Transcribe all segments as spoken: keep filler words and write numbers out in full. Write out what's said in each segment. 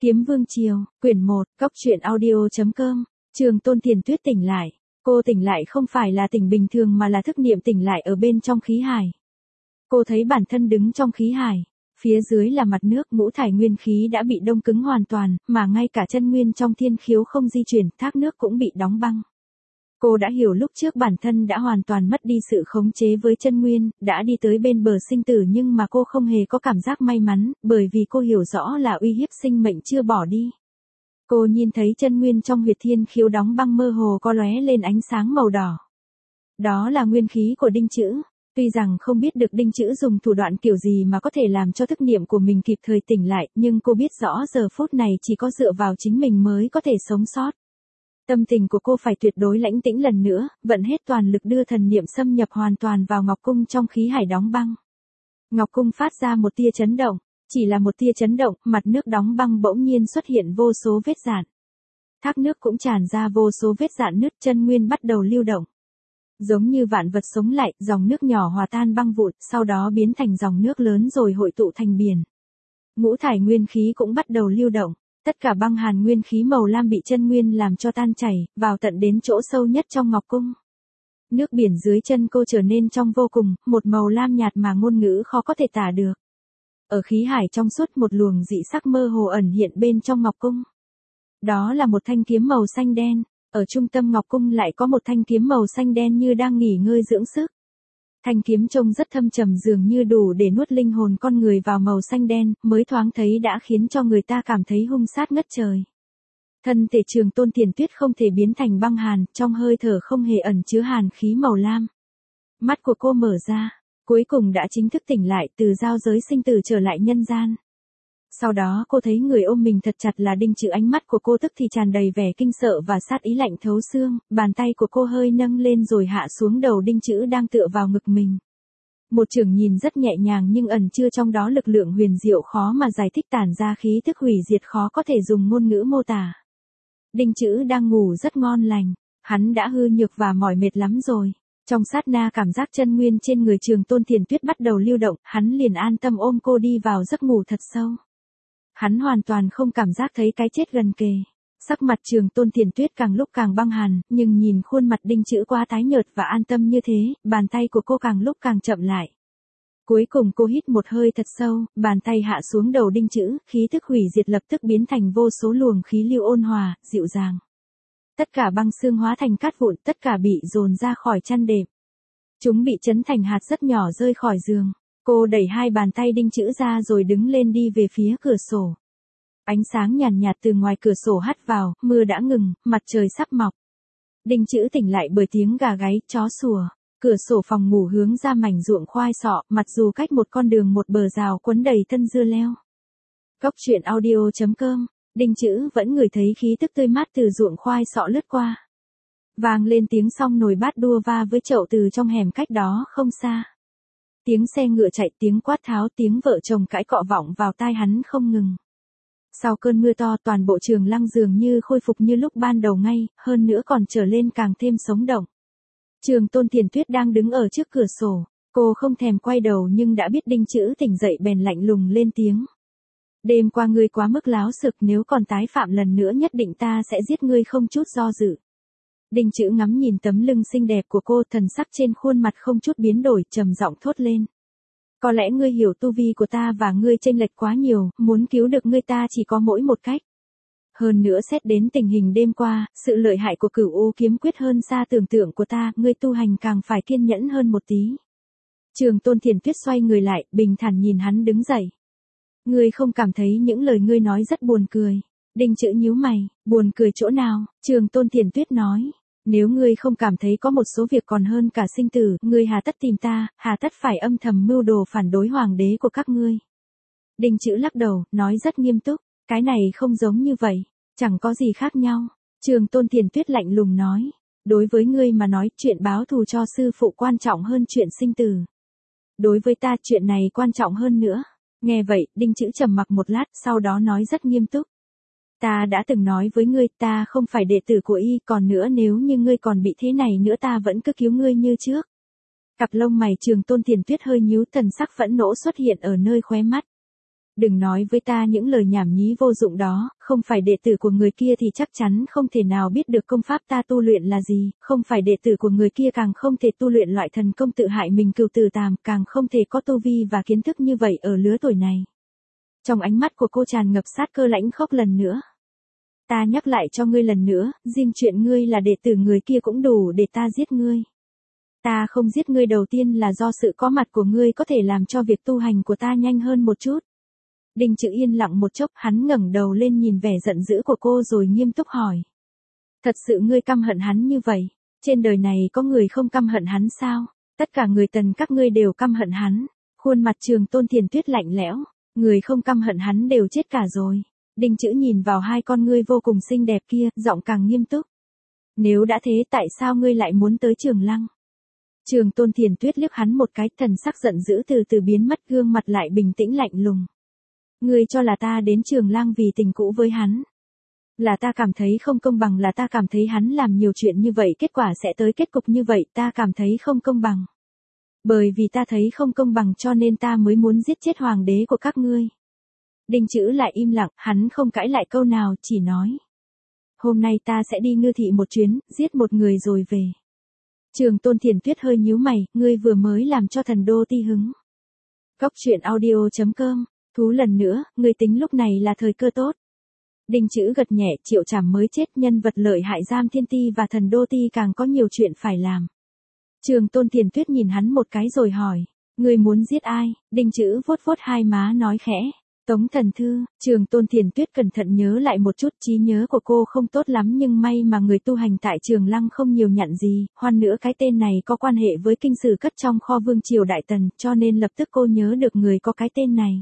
Kiếm Vương Triều, quyển một, Cốc truyện audio.com, Trường Tôn Tiền Tuyết tỉnh lại. Cô tỉnh lại không phải là tỉnh bình thường mà là thức niệm tỉnh lại ở bên trong khí hải. Cô thấy bản thân đứng trong khí hải. Phía dưới là mặt nước, ngũ thải nguyên khí đã bị đông cứng hoàn toàn, mà ngay cả chân nguyên trong thiên khiếu không di chuyển, thác nước cũng bị đóng băng. Cô đã hiểu lúc trước bản thân đã hoàn toàn mất đi sự khống chế với chân nguyên, đã đi tới bên bờ sinh tử, nhưng mà cô không hề có cảm giác may mắn, bởi vì cô hiểu rõ là uy hiếp sinh mệnh chưa bỏ đi. Cô nhìn thấy chân nguyên trong huyệt thiên khiếu đóng băng mơ hồ có lóe lên ánh sáng màu đỏ. Đó là nguyên khí của Đinh Chữ. Tuy rằng không biết được Đinh Chữ dùng thủ đoạn kiểu gì mà có thể làm cho thức niệm của mình kịp thời tỉnh lại, nhưng cô biết rõ giờ phút này chỉ có dựa vào chính mình mới có thể sống sót. Tâm tình của cô phải tuyệt đối lãnh tĩnh lần nữa, vận hết toàn lực đưa thần niệm xâm nhập hoàn toàn vào Ngọc Cung trong khí hải đóng băng. Ngọc Cung phát ra một tia chấn động, chỉ là một tia chấn động, mặt nước đóng băng bỗng nhiên xuất hiện vô số vết dạn. Thác nước cũng tràn ra vô số vết dạn nứt, chân nguyên bắt đầu lưu động. Giống như vạn vật sống lại, dòng nước nhỏ hòa tan băng vụn, sau đó biến thành dòng nước lớn rồi hội tụ thành biển. Ngũ thải nguyên khí cũng bắt đầu lưu động. Tất cả băng hàn nguyên khí màu lam bị chân nguyên làm cho tan chảy, vào tận đến chỗ sâu nhất trong Ngọc Cung. Nước biển dưới chân cô trở nên trong vô cùng, một màu lam nhạt mà ngôn ngữ khó có thể tả được. Ở khí hải trong suốt một luồng dị sắc mơ hồ ẩn hiện bên trong Ngọc Cung. Đó là một thanh kiếm màu xanh đen, ở trung tâm Ngọc Cung lại có một thanh kiếm màu xanh đen như đang nghỉ ngơi dưỡng sức. Thanh kiếm trông rất thâm trầm, dường như đủ để nuốt linh hồn con người vào màu xanh đen, mới thoáng thấy đã khiến cho người ta cảm thấy hung sát ngất trời. Thân thể Trường Tôn Tiền Tuyết không thể biến thành băng hàn, trong hơi thở không hề ẩn chứa hàn khí màu lam. Mắt của cô mở ra, cuối cùng đã chính thức tỉnh lại từ giao giới sinh tử trở lại nhân gian. Sau đó cô thấy người ôm mình thật chặt là Đinh Chữ, ánh mắt của cô tức thì tràn đầy vẻ kinh sợ và sát ý lạnh thấu xương, bàn tay của cô hơi nâng lên rồi hạ xuống đầu Đinh Chữ đang tựa vào ngực mình. Một chưởng nhìn rất nhẹ nhàng nhưng ẩn chứa trong đó lực lượng huyền diệu khó mà giải thích, tản ra khí tức hủy diệt khó có thể dùng ngôn ngữ mô tả. Đinh Chữ đang ngủ rất ngon lành, hắn đã hư nhược và mỏi mệt lắm rồi. Trong sát na cảm giác chân nguyên trên người Trường Tôn Tiền Tuyết bắt đầu lưu động, hắn liền an tâm ôm cô đi vào giấc ngủ thật sâu. Hắn hoàn toàn không cảm giác thấy cái chết gần kề. Sắc mặt Trường Tôn Tiền Tuyết càng lúc càng băng hàn, nhưng nhìn khuôn mặt Đinh Chữ quá tái nhợt và an tâm như thế, bàn tay của cô càng lúc càng chậm lại. Cuối cùng cô hít một hơi thật sâu, bàn tay hạ xuống đầu Đinh Chữ, khí tức hủy diệt lập tức biến thành vô số luồng khí lưu ôn hòa, dịu dàng. Tất cả băng xương hóa thành cát vụn, tất cả bị dồn ra khỏi chăn đệm. Chúng bị chấn thành hạt rất nhỏ rơi khỏi giường. Cô đẩy hai bàn tay Đinh Chữ ra rồi đứng lên đi về phía cửa sổ. Ánh sáng nhàn nhạt, nhạt từ ngoài cửa sổ hắt vào, mưa đã ngừng, mặt trời sắp mọc. Đinh Chữ tỉnh lại bởi tiếng gà gáy, chó sủa. Cửa sổ phòng ngủ hướng ra mảnh ruộng khoai sọ, mặc dù cách một con đường một bờ rào quấn đầy thân dưa leo. Cốc truyện audio.com, Đinh Chữ vẫn ngửi thấy khí tức tươi mát từ ruộng khoai sọ lướt qua. Vang lên tiếng song nồi bát đua va với chậu từ trong hẻm cách đó không xa. Tiếng xe ngựa chạy, tiếng quát tháo, tiếng vợ chồng cãi cọ vọng vào tai hắn không ngừng. Sau cơn mưa to, toàn bộ Trường Lăng dường như khôi phục như lúc ban đầu ngay, hơn nữa còn trở lên càng thêm sống động. Trường Tôn Tiền Tuyết đang đứng ở trước cửa sổ, cô không thèm quay đầu nhưng đã biết Đinh Chữ tỉnh dậy bèn lạnh lùng lên tiếng. Đêm qua ngươi quá mức láo xực, nếu còn tái phạm lần nữa nhất định ta sẽ giết ngươi không chút do dự. Đinh Chữ ngắm nhìn tấm lưng xinh đẹp của cô, thần sắc trên khuôn mặt không chút biến đổi, trầm giọng thốt lên. Có lẽ ngươi hiểu tu vi của ta và ngươi chênh lệch quá nhiều, muốn cứu được ngươi ta chỉ có mỗi một cách. Hơn nữa xét đến tình hình đêm qua, sự lợi hại của Cửu U kiếm quyết hơn xa tưởng tượng của ta, ngươi tu hành càng phải kiên nhẫn hơn một tí. Trường Tôn Tiền Tuyết xoay người lại, bình thản nhìn hắn đứng dậy. Ngươi không cảm thấy những lời ngươi nói rất buồn cười? Đinh Chữ nhíu mày, buồn cười chỗ nào? Trường Tôn Tiền Tuyết nói. Nếu ngươi không cảm thấy có một số việc còn hơn cả sinh tử, ngươi hà tất tìm ta, hà tất phải âm thầm mưu đồ phản đối hoàng đế của các ngươi. Đinh Chữ lắc đầu, nói rất nghiêm túc, cái này không giống như vậy, chẳng có gì khác nhau. Trường Tôn Tiền Tuyết lạnh lùng nói, đối với ngươi mà nói chuyện báo thù cho sư phụ quan trọng hơn chuyện sinh tử. Đối với ta chuyện này quan trọng hơn nữa. Nghe vậy, Đinh Chữ trầm mặc một lát, sau đó nói rất nghiêm túc. Ta đã từng nói với ngươi, ta không phải đệ tử của y, còn nữa nếu như ngươi còn bị thế này nữa ta vẫn cứ cứu ngươi như trước. Cặp lông mày Trường Tôn Tiền Tuyết hơi nhíu, thần sắc phẫn nộ xuất hiện ở nơi khóe mắt. Đừng nói với ta những lời nhảm nhí vô dụng đó, không phải đệ tử của người kia thì chắc chắn không thể nào biết được công pháp ta tu luyện là gì, không phải đệ tử của người kia càng không thể tu luyện loại thần công tự hại mình cừu tử tàm, càng không thể có tu vi và kiến thức như vậy ở lứa tuổi này. Trong ánh mắt của cô tràn ngập sát cơ lãnh khốc lần nữa. Ta nhắc lại cho ngươi lần nữa, riêng chuyện ngươi là đệ tử người kia cũng đủ để ta giết ngươi. Ta không giết ngươi đầu tiên là do sự có mặt của ngươi có thể làm cho việc tu hành của ta nhanh hơn một chút. Đinh Chữ yên lặng một chốc, hắn ngẩng đầu lên nhìn vẻ giận dữ của cô rồi nghiêm túc hỏi. Thật sự ngươi căm hận hắn như vậy? Trên đời này có người không căm hận hắn sao? Tất cả người Tần các ngươi đều căm hận hắn. Khuôn mặt Trường Tôn Thiền Tuyết lạnh lẽo. Người không căm hận hắn đều chết cả rồi. Đinh Chữ nhìn vào hai con ngươi vô cùng xinh đẹp kia, giọng càng nghiêm túc. Nếu đã thế tại sao ngươi lại muốn tới Trường Lăng? Trường Tôn Thiền Tuyết liếc hắn một cái, thần sắc giận dữ từ từ biến mất, gương mặt lại bình tĩnh lạnh lùng. Ngươi cho là ta đến Trường Lăng vì tình cũ với hắn. Là ta cảm thấy không công bằng, là ta cảm thấy hắn làm nhiều chuyện như vậy kết quả sẽ tới kết cục như vậy, ta cảm thấy không công bằng. Bởi vì ta thấy không công bằng cho nên ta mới muốn giết chết hoàng đế của các ngươi. Đinh Chữ lại im lặng, hắn không cãi lại câu nào, chỉ nói. Hôm nay ta sẽ đi Ngư Thị một chuyến, giết một người rồi về. Trường Tôn Thiền Tuyết hơi nhíu mày, ngươi vừa mới làm cho thần đô ti hứng. Cốc truyện audio chấm com, thú lần nữa, ngươi tính lúc này là thời cơ tốt. Đinh Chữ gật nhẹ, Triệu Trảm mới chết, nhân vật lợi hại Giam Thiên Ti và thần đô ti càng có nhiều chuyện phải làm. Trường Tôn Thiền Tuyết nhìn hắn một cái rồi hỏi, ngươi muốn giết ai? Đinh Chữ vuốt vuốt hai má nói khẽ. Tống Thần Thư. Trường Tôn Thiền Tuyết cẩn thận nhớ lại một chút, trí nhớ của cô không tốt lắm nhưng may mà người tu hành tại Trường Lăng không nhiều nhặn gì, hơn nữa cái tên này có quan hệ với kinh sử cất trong kho Vương triều Đại Tần, cho nên lập tức cô nhớ được người có cái tên này.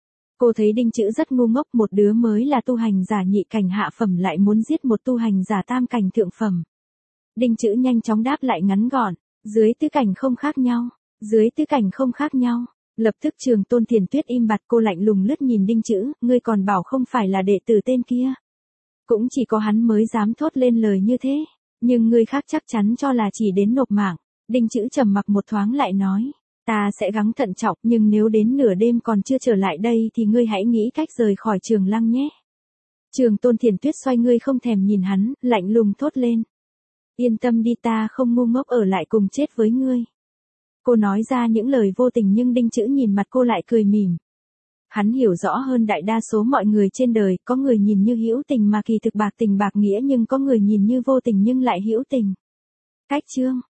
Cô thấy Đinh Chữ rất ngu ngốc, một đứa mới là tu hành giả nhị cảnh hạ phẩm lại muốn giết một tu hành giả tam cảnh thượng phẩm. Đinh Chữ nhanh chóng đáp lại ngắn gọn, dưới tứ cảnh không khác nhau, dưới tứ cảnh không khác nhau. Lập tức Trường Tôn Thiền Tuyết im bặt, cô lạnh lùng lướt nhìn Đinh Chữ, ngươi còn bảo không phải là đệ tử tên kia. Cũng chỉ có hắn mới dám thốt lên lời như thế, nhưng ngươi khác chắc chắn cho là chỉ đến nộp mạng. Đinh Chữ trầm mặc một thoáng lại nói, ta sẽ gắng thận trọng, nhưng nếu đến nửa đêm còn chưa trở lại đây thì ngươi hãy nghĩ cách rời khỏi Trường Lăng nhé. Trường Tôn Thiền Tuyết xoay ngươi không thèm nhìn hắn, lạnh lùng thốt lên. Yên tâm đi, ta không ngu ngốc ở lại cùng chết với ngươi. Cô nói ra những lời vô tình nhưng Đinh Chữ nhìn mặt cô lại cười mỉm. Hắn hiểu rõ hơn đại đa số mọi người trên đời, có người nhìn như hữu tình mà kỳ thực bạc tình bạc nghĩa, nhưng có người nhìn như vô tình nhưng lại hữu tình. Cách chương